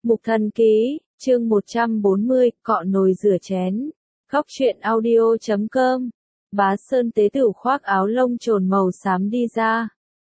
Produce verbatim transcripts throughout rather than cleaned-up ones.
Mục Thần Ký, chương một trăm bốn mươi, cọ nồi rửa chén. Góc truyện audio chấm com. Bá Sơn tế tửu khoác áo lông trồn màu xám đi ra.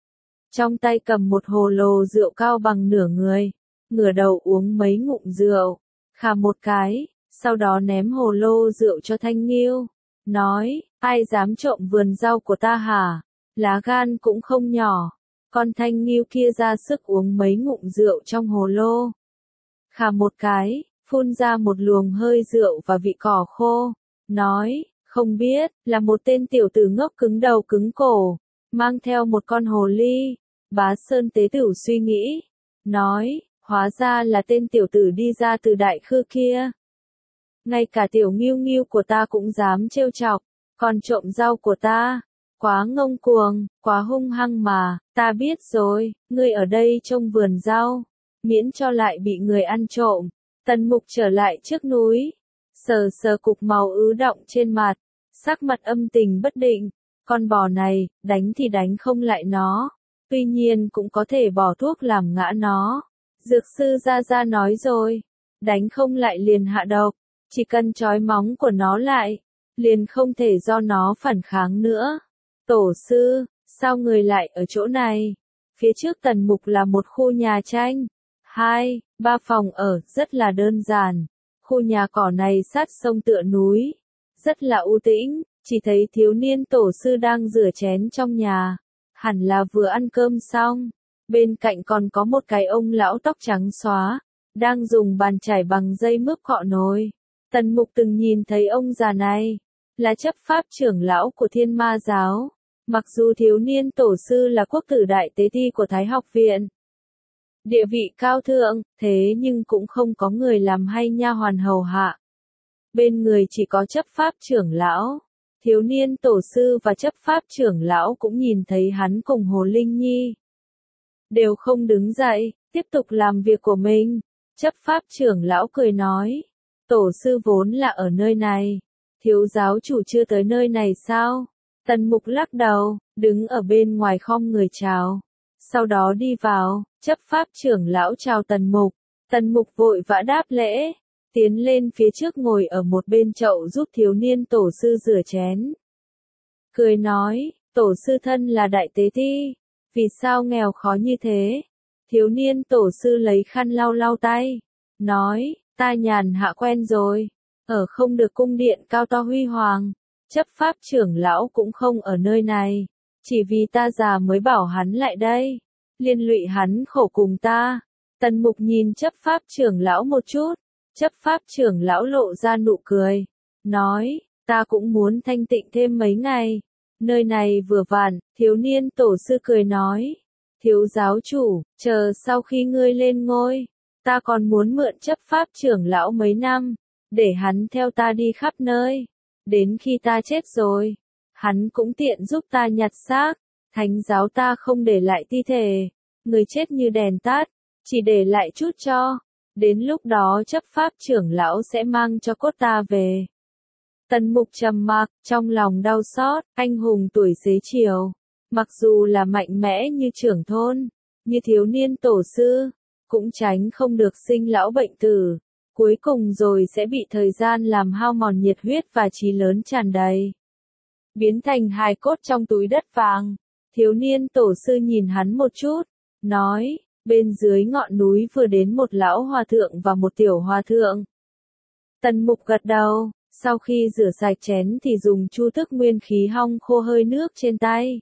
Trong tay cầm một hồ lô rượu cao bằng nửa người, ngửa đầu uống mấy ngụm rượu, khà một cái, sau đó ném hồ lô rượu cho Thanh Nghiêu, nói, ai dám trộm vườn rau của ta hả? Lá gan cũng không nhỏ. Con Thanh Nghiêu kia ra sức uống mấy ngụm rượu trong hồ lô. Khà một cái, phun ra một luồng hơi rượu và vị cỏ khô, nói, không biết, là một tên tiểu tử ngốc cứng đầu cứng cổ, mang theo một con hồ ly. Bá Sơn tế tửu suy nghĩ, nói, hóa ra là tên tiểu tử đi ra từ đại khư kia. Ngay cả tiểu Nghiêu Nghiêu của ta cũng dám trêu chọc, còn trộm rau của ta. Quá ngông cuồng, quá hung hăng mà, ta biết rồi, ngươi ở đây trông vườn rau, miễn cho lại bị người ăn trộm. Tần Mục trở lại trước núi, sờ sờ cục màu ứ động trên mặt, sắc mặt âm tình bất định, con bò này, đánh thì đánh không lại nó, tuy nhiên cũng có thể bỏ thuốc làm ngã nó. Dược sư Gia Gia nói rồi, đánh không lại liền hạ độc, chỉ cần trói móng của nó lại, liền không thể do nó phản kháng nữa. Tổ sư, sao người lại ở chỗ này? Phía trước Tần Mục là một khu nhà tranh, hai, ba phòng ở, rất là đơn giản. Khu nhà cỏ này sát sông tựa núi, rất là u tĩnh, chỉ thấy thiếu niên tổ sư đang rửa chén trong nhà, hẳn là vừa ăn cơm xong. Bên cạnh còn có một cái ông lão tóc trắng xóa, đang dùng bàn chải bằng dây mướp cọ nồi. Tần Mục từng nhìn thấy ông già này, là chấp pháp trưởng lão của Thiên Ma giáo. Mặc dù thiếu niên tổ sư là quốc tử đại tế ti của Thái học viện, địa vị cao thượng, thế nhưng cũng không có người làm hay nha hoàn hầu hạ. Bên người chỉ có chấp pháp trưởng lão. Thiếu niên tổ sư và chấp pháp trưởng lão cũng nhìn thấy hắn cùng Hồ Linh Nhi, đều không đứng dậy, tiếp tục làm việc của mình. Chấp pháp trưởng lão cười nói, tổ sư vốn là ở nơi này, thiếu giáo chủ chưa tới nơi này sao? Tần Mục lắc đầu, đứng ở bên ngoài khom người chào, sau đó đi vào. Chấp pháp trưởng lão chào Tần Mục, Tần Mục vội vã đáp lễ, tiến lên phía trước ngồi ở một bên chậu giúp thiếu niên tổ sư rửa chén. Cười nói, tổ sư thân là đại tế ti, vì sao nghèo khó như thế? Thiếu niên tổ sư lấy khăn lau lau tay, nói, ta nhàn hạ quen rồi, ở không được cung điện cao to huy hoàng. Chấp pháp trưởng lão cũng không ở nơi này, chỉ vì ta già mới bảo hắn lại đây, liên lụy hắn khổ cùng ta. Tần Mục nhìn chấp pháp trưởng lão một chút, chấp pháp trưởng lão lộ ra nụ cười, nói, ta cũng muốn thanh tịnh thêm mấy ngày, nơi này vừa vặn. Thiếu niên tổ sư cười nói, thiếu giáo chủ, chờ sau khi ngươi lên ngôi, ta còn muốn mượn chấp pháp trưởng lão mấy năm, để hắn theo ta đi khắp nơi. Đến khi ta chết rồi, hắn cũng tiện giúp ta nhặt xác. Thánh giáo ta không để lại thi thể, người chết như đèn tắt, chỉ để lại chút cho. Đến lúc đó chấp pháp trưởng lão sẽ mang cho cốt ta về. Tần Mục trầm mặc, trong lòng đau xót. Anh hùng tuổi xế chiều, mặc dù là mạnh mẽ như trưởng thôn, như thiếu niên tổ sư, cũng tránh không được sinh lão bệnh tử. Cuối cùng rồi sẽ bị thời gian làm hao mòn nhiệt huyết và trí lớn tràn đầy, biến thành hài cốt trong túi đất vàng. Thiếu niên tổ sư nhìn hắn một chút, nói, bên dưới ngọn núi vừa đến một lão hòa thượng và một tiểu hòa thượng. Tần Mục gật đầu, sau khi rửa sạch chén thì dùng chu thức nguyên khí hong khô hơi nước trên tay.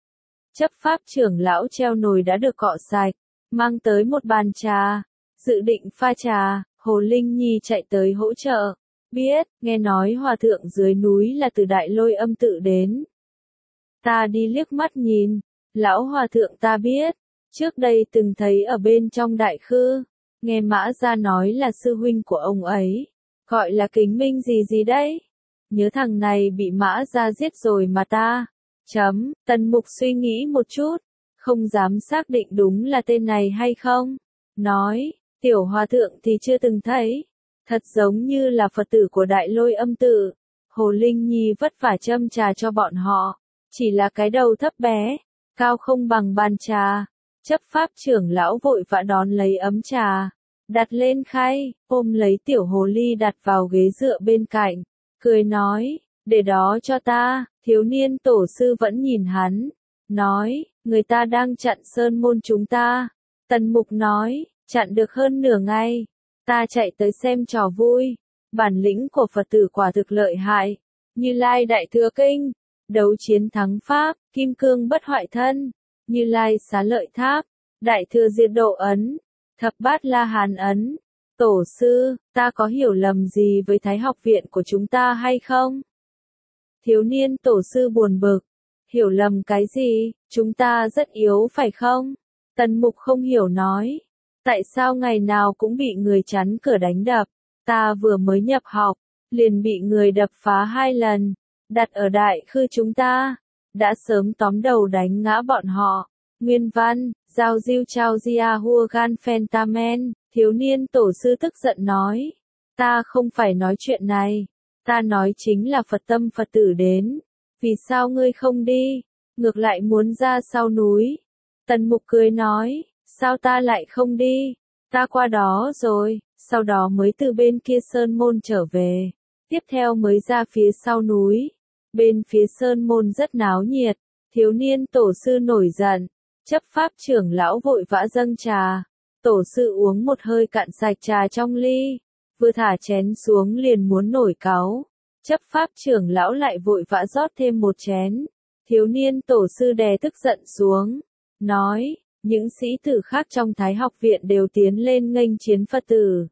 Chấp pháp trưởng lão treo nồi đã được cọ sạch, mang tới một bàn trà, dự định pha trà. Hồ Linh Nhi chạy tới hỗ trợ, biết, nghe nói hòa thượng dưới núi là từ Đại Lôi Âm tự đến. Ta đi liếc mắt nhìn, lão hòa thượng ta biết, trước đây từng thấy ở bên trong đại khư, nghe Mã Gia nói là sư huynh của ông ấy, gọi là Kính Minh gì gì đấy. Nhớ thằng này bị Mã Gia giết rồi mà ta. Chấm, Tần Mục suy nghĩ một chút, không dám xác định đúng là tên này hay không. Nói, tiểu hòa thượng thì chưa từng thấy, thật giống như là Phật tử của Đại Lôi Âm tự. Hồ Linh Nhi vất vả châm trà cho bọn họ, chỉ là cái đầu thấp bé, cao không bằng bàn trà. Chấp pháp trưởng lão vội vã đón lấy ấm trà, đặt lên khay, ôm lấy tiểu hồ ly đặt vào ghế dựa bên cạnh, cười nói, để đó cho ta, thiếu niên tổ sư vẫn nhìn hắn, nói, người ta đang chặn sơn môn chúng ta. Tần Mục nói, chặn được hơn nửa ngày, ta chạy tới xem trò vui, bản lĩnh của Phật tử quả thực lợi hại, Như Lai Đại Thừa Kinh, đấu chiến thắng Pháp, Kim Cương Bất Hoại Thân, Như Lai Xá Lợi Tháp, Đại Thừa Diệt Độ Ấn, Thập Bát La Hán Ấn. Tổ sư, ta có hiểu lầm gì với Thái học viện của chúng ta hay không? Thiếu niên tổ sư buồn bực, hiểu lầm cái gì, chúng ta rất yếu phải không? Tần Mục không hiểu nói, tại sao ngày nào cũng bị người chắn cửa đánh đập, ta vừa mới nhập học, liền bị người đập phá hai lần, đặt ở đại khư chúng ta, đã sớm tóm đầu đánh ngã bọn họ. Nguyên văn, Giao Diêu Chao Gia Hua Gan Phentamen, thiếu niên tổ sư tức giận nói, ta không phải nói chuyện này, ta nói chính là Phật tâm Phật tử đến, vì sao ngươi không đi, ngược lại muốn ra sau núi. Tần Mục cười nói, sao ta lại không đi, ta qua đó rồi, sau đó mới từ bên kia sơn môn trở về, tiếp theo mới ra phía sau núi, bên phía sơn môn rất náo nhiệt, thiếu niên tổ sư nổi giận, chấp pháp trưởng lão vội vã dâng trà, tổ sư uống một hơi cạn sạch trà trong ly, vừa thả chén xuống liền muốn nổi cáu, chấp pháp trưởng lão lại vội vã rót thêm một chén, thiếu niên tổ sư đè tức giận xuống, nói, những sĩ tử khác trong Thái học viện đều tiến lên nghênh chiến Phật tử.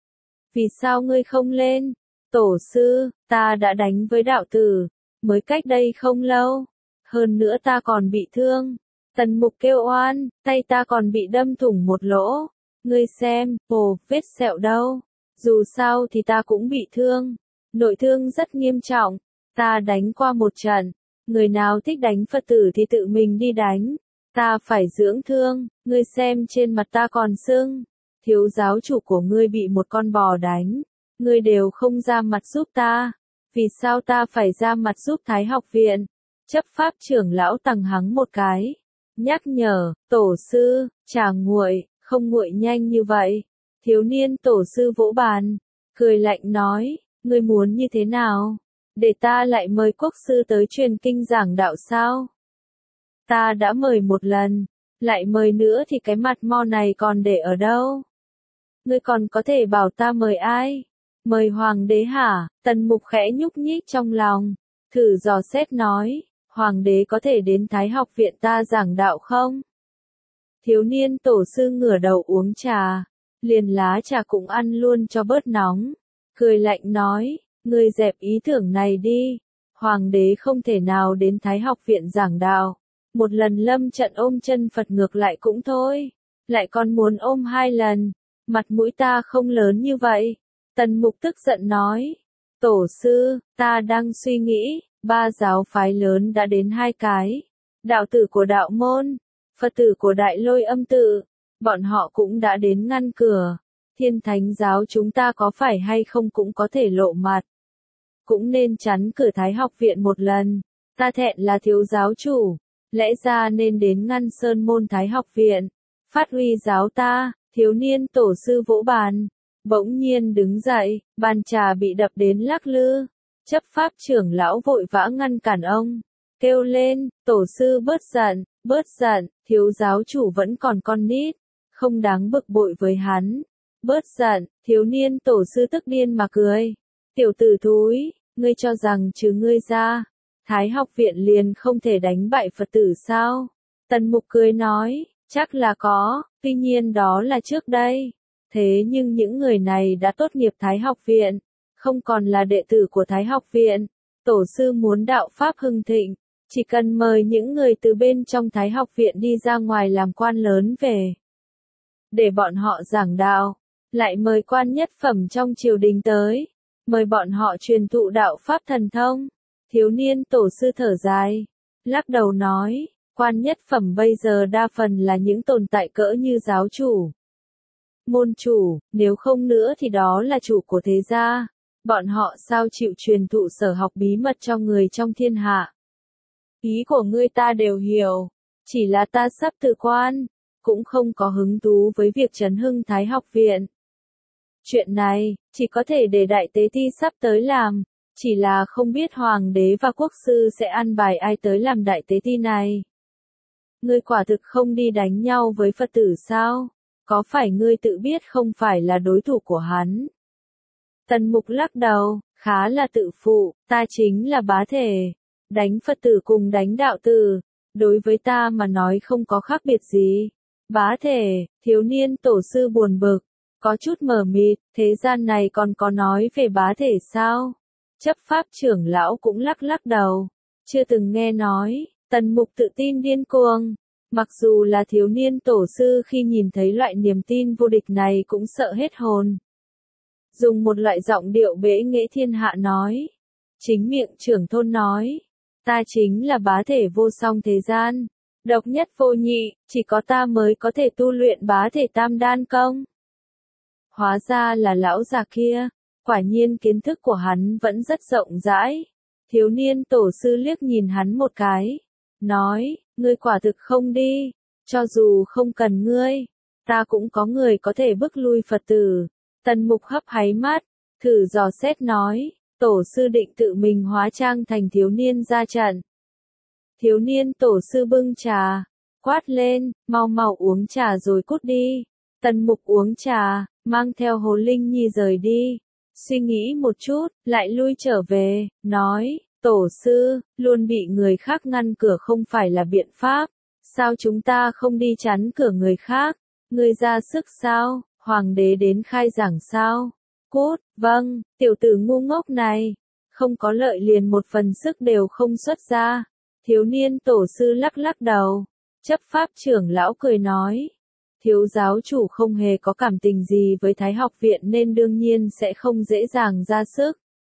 Vì sao ngươi không lên? Tổ sư, ta đã đánh với đạo tử, mới cách đây không lâu, hơn nữa ta còn bị thương. Tần Mục kêu oan, tay ta còn bị đâm thủng một lỗ. Ngươi xem, ồ, vết sẹo đâu. Dù sao thì ta cũng bị thương. Nội thương rất nghiêm trọng. Ta đánh qua một trận. Người nào thích đánh Phật tử thì tự mình đi đánh. Ta phải dưỡng thương. Ngươi xem trên mặt ta còn sưng. Thiếu giáo chủ của ngươi bị một con bò đánh. Ngươi đều không ra mặt giúp ta. Vì sao ta phải ra mặt giúp Thái học viện? Chấp pháp trưởng lão tằng hắng một cái. Nhắc nhở, tổ sư, trà nguội, không nguội nhanh như vậy. Thiếu niên tổ sư vỗ bàn, cười lạnh nói, ngươi muốn như thế nào? Để ta lại mời quốc sư tới truyền kinh giảng đạo sao? Ta đã mời một lần, lại mời nữa thì cái mặt mo này còn để ở đâu? Ngươi còn có thể bảo ta mời ai? Mời hoàng đế hả? Tần Mục khẽ nhúc nhích trong lòng, thử dò xét nói. Hoàng đế có thể đến Thái học viện ta giảng đạo không? Thiếu niên tổ sư ngửa đầu uống trà, liền lá trà cũng ăn luôn cho bớt nóng, cười lạnh nói, ngươi dẹp ý tưởng này đi, hoàng đế không thể nào đến Thái học viện giảng đạo, một lần lâm trận ôm chân Phật ngược lại cũng thôi, lại còn muốn ôm hai lần, mặt mũi ta không lớn như vậy. Tần Mục tức giận nói, tổ sư, ta đang suy nghĩ. Ba giáo phái lớn đã đến hai cái, đạo tử của đạo môn, Phật tử của đại lôi âm tự, bọn họ cũng đã đến ngăn cửa, thiên thánh giáo chúng ta có phải hay không cũng có thể lộ mặt, cũng nên chắn cửa Thái học viện một lần, ta thẹn là thiếu giáo chủ, lẽ ra nên đến ngăn sơn môn Thái học viện, phát huy giáo ta, thiếu niên tổ sư vỗ bàn, bỗng nhiên đứng dậy, bàn trà bị đập đến lắc lư. Chấp pháp trưởng lão vội vã ngăn cản ông, kêu lên, tổ sư bớt giận, bớt giận, thiếu giáo chủ vẫn còn con nít, không đáng bực bội với hắn. Bớt giận, thiếu niên tổ sư tức điên mà cười. Tiểu tử thúi, ngươi cho rằng trừ ngươi ra, Thái học viện liền không thể đánh bại Phật tử sao? Tần Mục cười nói, chắc là có, tuy nhiên đó là trước đây. Thế nhưng những người này đã tốt nghiệp Thái học viện. Không còn là đệ tử của Thái học viện, tổ sư muốn đạo Pháp hưng thịnh, chỉ cần mời những người từ bên trong Thái học viện đi ra ngoài làm quan lớn về. Để bọn họ giảng đạo, lại mời quan nhất phẩm trong triều đình tới, mời bọn họ truyền thụ đạo Pháp thần thông. Thiếu niên tổ sư thở dài, lắc đầu nói, quan nhất phẩm bây giờ đa phần là những tồn tại cỡ như giáo chủ, môn chủ, nếu không nữa thì đó là chủ của thế gia. Bọn họ sao chịu truyền thụ sở học bí mật cho người trong thiên hạ? Ý của ngươi ta đều hiểu, chỉ là ta sắp tự quan, cũng không có hứng thú với việc trấn hưng Thái học viện. Chuyện này, chỉ có thể để đại tế ti sắp tới làm, chỉ là không biết hoàng đế và quốc sư sẽ ăn bài ai tới làm đại tế ti này. Ngươi quả thực không đi đánh nhau với Phật tử sao? Có phải ngươi tự biết không phải là đối thủ của hắn? Tần Mục lắc đầu, khá là tự phụ, ta chính là bá thể. Đánh Phật tử cùng đánh đạo tử, đối với ta mà nói không có khác biệt gì. Bá thể, thiếu niên tổ sư buồn bực, có chút mờ mịt, thế gian này còn có nói về bá thể sao? Chấp pháp trưởng lão cũng lắc lắc đầu, chưa từng nghe nói. Tần Mục tự tin điên cuồng, mặc dù là thiếu niên tổ sư khi nhìn thấy loại niềm tin vô địch này cũng sợ hết hồn. Dùng một loại giọng điệu bẽ nghệ thiên hạ nói, chính miệng trưởng thôn nói, ta chính là bá thể vô song thế gian, độc nhất vô nhị, chỉ có ta mới có thể tu luyện bá thể tam đan công. Hóa ra là lão già kia, quả nhiên kiến thức của hắn vẫn rất rộng rãi. Thiếu niên tổ sư liếc nhìn hắn một cái, nói, ngươi quả thực không đi, cho dù không cần ngươi, ta cũng có người có thể bức lui Phật tử. Tần Mục hấp háy mắt, thử dò xét nói, tổ sư định tự mình hóa trang thành thiếu niên ra trận. Thiếu niên tổ sư bưng trà, quát lên, mau mau uống trà rồi cút đi. Tần Mục uống trà, mang theo Hồ Linh Nhi rời đi. Suy nghĩ một chút, lại lui trở về, nói, tổ sư, luôn bị người khác ngăn cửa không phải là biện pháp. Sao chúng ta không đi chắn cửa người khác? Ngươi ra sức sao? Hoàng đế đến khai giảng sao? Cút, vâng, tiểu tử ngu ngốc này. Không có lợi liền một phần sức đều không xuất ra. Thiếu niên tổ sư lắc lắc đầu. Chấp pháp trưởng lão cười nói. Thiếu giáo chủ không hề có cảm tình gì với Thái học viện nên đương nhiên sẽ không dễ dàng ra sức.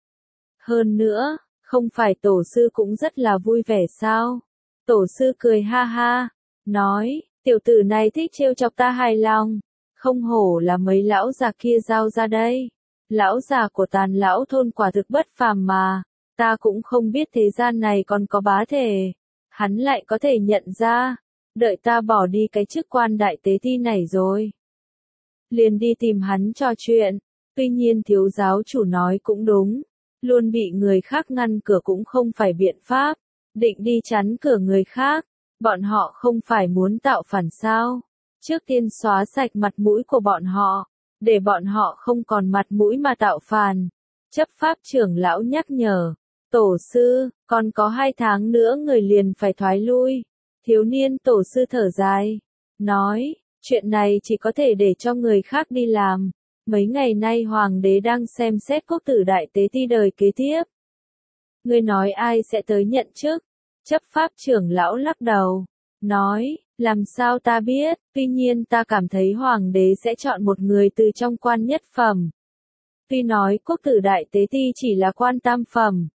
Hơn nữa, không phải tổ sư cũng rất là vui vẻ sao? Tổ sư cười ha ha, nói, tiểu tử này thích trêu chọc ta hài lòng, không hổ là mấy lão già kia giao ra đây. Lão già của Tàn lão thôn quả thực bất phàm mà, ta cũng không biết thế gian này còn có bá thể. Hắn lại có thể nhận ra, đợi ta bỏ đi cái chức quan đại tế ti này rồi. Liền đi tìm hắn trò chuyện, tuy nhiên thiếu giáo chủ nói cũng đúng, luôn bị người khác ngăn cửa cũng không phải biện pháp, định đi chắn cửa người khác, bọn họ không phải muốn tạo phản sao, trước tiên xóa sạch mặt mũi của bọn họ, để bọn họ không còn mặt mũi mà tạo phản. Chấp pháp trưởng lão nhắc nhở, tổ sư, còn có hai tháng nữa người liền phải thoái lui. Thiếu niên tổ sư thở dài, nói, chuyện này chỉ có thể để cho người khác đi làm. Mấy ngày nay hoàng đế đang xem xét quốc tử đại tế ti đời kế tiếp. Ngươi nói ai sẽ tới nhận chức? Chấp pháp trưởng lão lắc đầu, nói, làm sao ta biết, tuy nhiên ta cảm thấy hoàng đế sẽ chọn một người từ trong quan nhất phẩm. Tuy nói quốc tử đại tế ti chỉ là quan tam phẩm.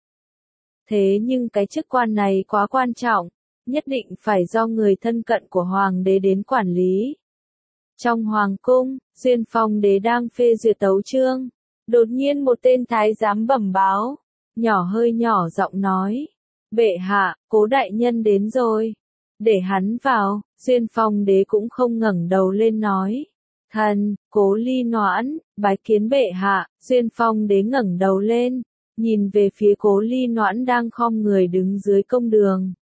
Thế nhưng cái chức quan này quá quan trọng, nhất định phải do người thân cận của hoàng đế đến quản lý. Trong hoàng cung, Duyên Phong đế đang phê duyệt tấu chương, đột nhiên một tên thái giám bẩm báo, nhỏ hơi nhỏ giọng nói, bệ hạ, Cố đại nhân đến rồi, để hắn vào. Duyên Phong đế cũng không ngẩng đầu lên nói, thần, Cố Ly Noãn, bái kiến bệ hạ. Duyên Phong đế ngẩng đầu lên, nhìn về phía Cố Ly Noãn đang khom người đứng dưới công đường.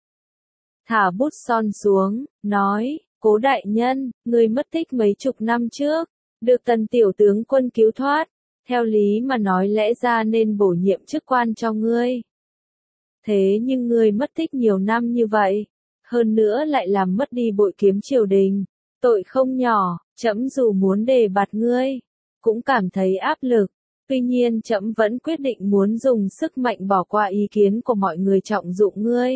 Thả bút son xuống, nói, Cố đại nhân, người mất tích mấy chục năm trước, được Tần tiểu tướng quân cứu thoát, theo lý mà nói lẽ ra nên bổ nhiệm chức quan cho ngươi. Thế nhưng ngươi mất tích nhiều năm như vậy, hơn nữa lại làm mất đi bội kiếm triều đình, tội không nhỏ, trẫm dù muốn đề bạt ngươi, cũng cảm thấy áp lực, tuy nhiên trẫm vẫn quyết định muốn dùng sức mạnh bỏ qua ý kiến của mọi người trọng dụng ngươi.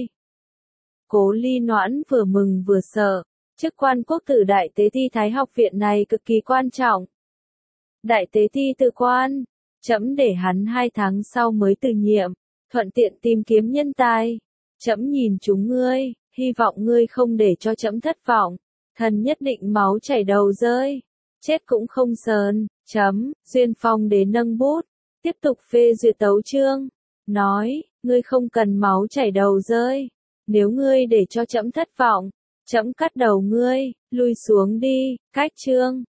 Cố Ly Noãn vừa mừng vừa sợ, chức quan quốc tử đại tế ti Thái học viện này cực kỳ quan trọng. Đại tế ti tự quan, trẫm để hắn hai tháng sau mới từ nhiệm, thuận tiện tìm kiếm nhân tài. Trẫm nhìn chúng ngươi, hy vọng ngươi không để cho trẫm thất vọng, thần nhất định máu chảy đầu rơi, chết cũng không sờn. Chấm. Duyên Phong đế nâng bút, tiếp tục phê duyệt tấu chương, nói, ngươi không cần máu chảy đầu rơi, nếu ngươi để cho trẫm thất vọng, trẫm cắt đầu ngươi, lui xuống đi. Cách chương.